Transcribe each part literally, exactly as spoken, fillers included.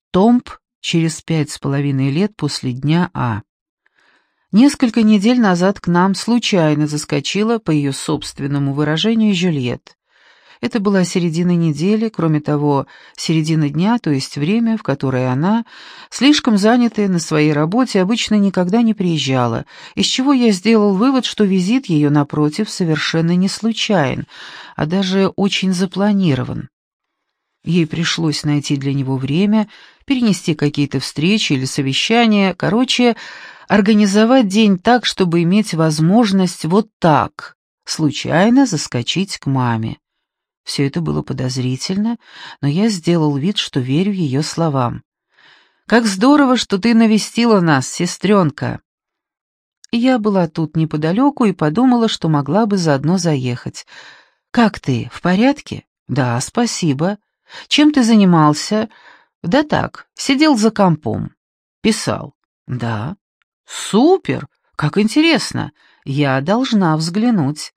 Томб через пять с половиной лет после дня А. Несколько недель назад к нам случайно заскочила, по ее собственному выражению, Жюльет. Это была середина недели, кроме того, середина дня, то есть время, в которое она, слишком занятая на своей работе, обычно никогда не приезжала, из чего я сделал вывод, что визит ее, напротив, совершенно не случайен, а даже очень запланирован. Ей пришлось найти для него время, перенести какие-то встречи или совещания, короче, организовать день так, чтобы иметь возможность вот так, случайно заскочить к маме. Все это было подозрительно, но я сделал вид, что верю ее словам. «Как здорово, что ты навестила нас, сестренка!» Я была тут неподалеку и подумала, что могла бы заодно заехать. «Как ты, в порядке?» «Да, спасибо. Чем ты занимался?» «Да так, сидел за компом. Писал». «Да». «Супер! Как интересно! Я должна взглянуть».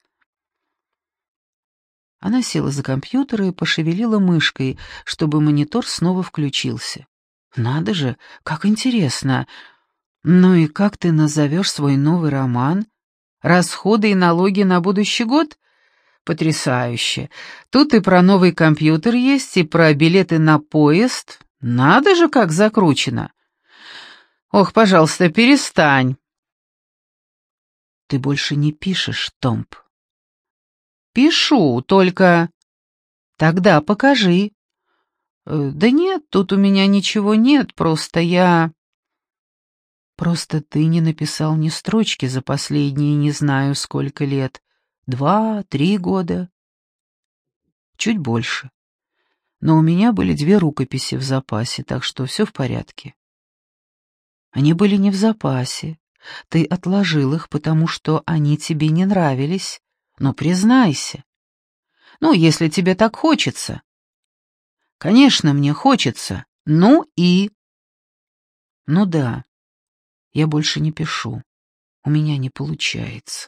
Она села за компьютер и пошевелила мышкой, чтобы монитор снова включился. «Надо же, как интересно! Ну и как ты назовешь свой новый роман? Расходы и налоги на будущий год? Потрясающе! Тут и про новый компьютер есть, и про билеты на поезд. Надо же, как закручено! Ох, пожалуйста, перестань!» «Ты больше не пишешь, Томб?» «Пишу, только...» «Тогда покажи». «Э, «Да нет, тут у меня ничего нет, просто я...» «Просто ты не написал ни строчки за последние не знаю сколько лет. Два, три года?» «Чуть больше. Но у меня были две рукописи в запасе, так что все в порядке». «Они были не в запасе. Ты отложил их, потому что они тебе не нравились. Но признайся. Ну, если тебе так хочется». «Конечно, мне хочется. Ну и...» «Ну да, я больше не пишу. У меня не получается».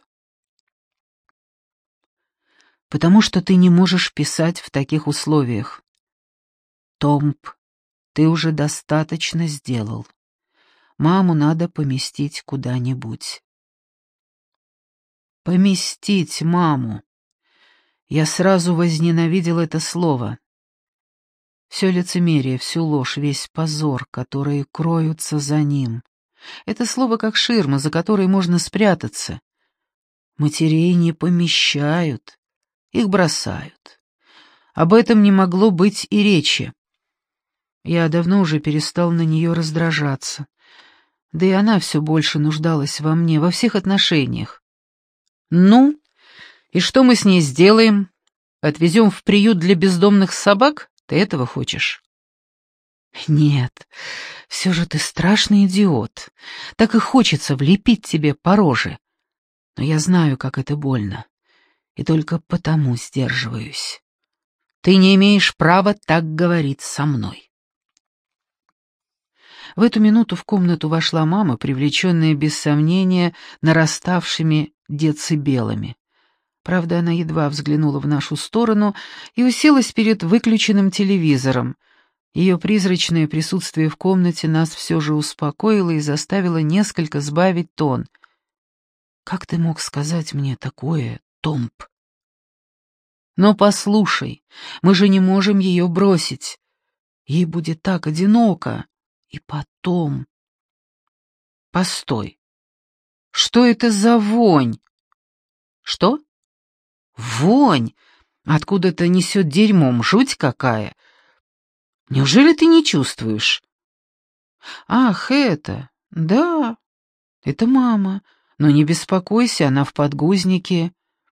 «Потому что ты не можешь писать в таких условиях. Томб, ты уже достаточно сделал. Маму надо поместить куда-нибудь». «Поместить маму». Я сразу возненавидел это слово. Все лицемерие, всю ложь, весь позор, которые кроются за ним. Это слово как ширма, за которой можно спрятаться. Матерей не помещают, их бросают. Об этом не могло быть и речи. Я давно уже перестал на нее раздражаться. Да и она все больше нуждалась во мне, во всех отношениях. «Ну, и что мы с ней сделаем? Отвезем в приют для бездомных собак? Ты этого хочешь?» «Нет, все же ты страшный идиот. Так и хочется влепить тебе по роже. Но я знаю, как это больно, и только потому сдерживаюсь. Ты не имеешь права так говорить со мной». В эту минуту в комнату вошла мама, привлеченная без сомнения нараставшими децибелами. Правда, она едва взглянула в нашу сторону и уселась перед выключенным телевизором. Ее призрачное присутствие в комнате нас все же успокоило и заставило несколько сбавить тон. «Как ты мог сказать мне такое, Томб?» «Но послушай, мы же не можем ее бросить. Ей будет так одиноко. И потом...» «Постой. Что это за вонь?» «Что?» «Вонь! Откуда-то несет дерьмом, жуть какая! Неужели ты не чувствуешь?» «Ах, это... Да, это мама. Но не беспокойся, она в подгузнике».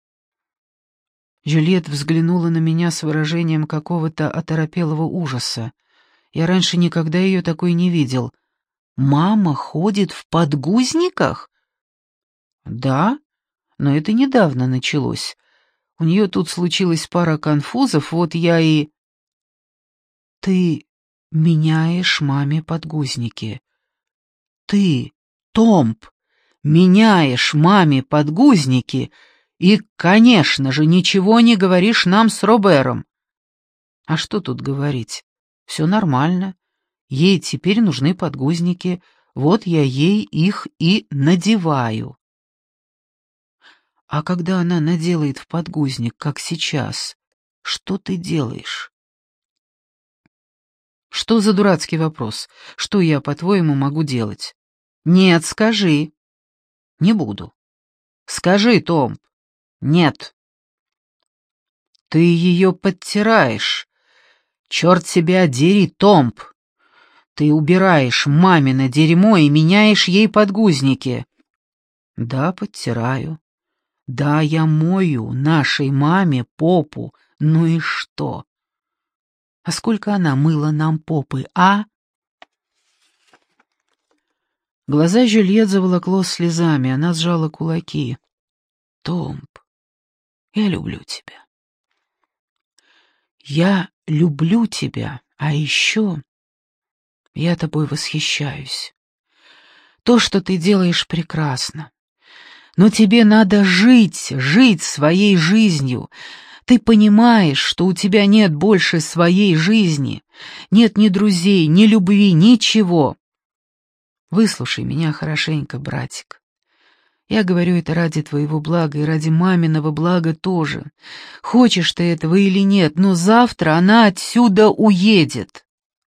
Жюльет взглянула на меня с выражением какого-то оторопелого ужаса. Я раньше никогда ее такой не видел. «Мама ходит в подгузниках?» «Да, но это недавно началось. У нее тут случилась пара конфузов, вот я и...» «Ты меняешь маме подгузники. Ты, Томб, меняешь маме подгузники и, конечно же, ничего не говоришь нам с Робером». «А что тут говорить? Все нормально. Ей теперь нужны подгузники, вот я ей их и надеваю. А когда она наделает в подгузник, как сейчас, что ты делаешь? Что за дурацкий вопрос? Что я, по-твоему, могу делать? Нет, скажи. Не буду. Скажи, Том. Нет. Ты ее подтираешь. Черт тебя дери, Томп. Ты убираешь мамино дерьмо и меняешь ей подгузники. Да, подтираю. Да, я мою нашей маме попу. Ну и что? А сколько она мыла нам попы, а? Глаза Жюльет заволокло слезами, она сжала кулаки. Томп, я люблю тебя. Я люблю тебя, а еще я тобой восхищаюсь. То, что ты делаешь, прекрасно. Но тебе надо жить, жить своей жизнью. Ты понимаешь, что у тебя нет больше своей жизни, нет ни друзей, ни любви, ничего. Выслушай меня хорошенько, братик. Я говорю это ради твоего блага и ради маминого блага тоже. Хочешь ты этого или нет, но завтра она отсюда уедет.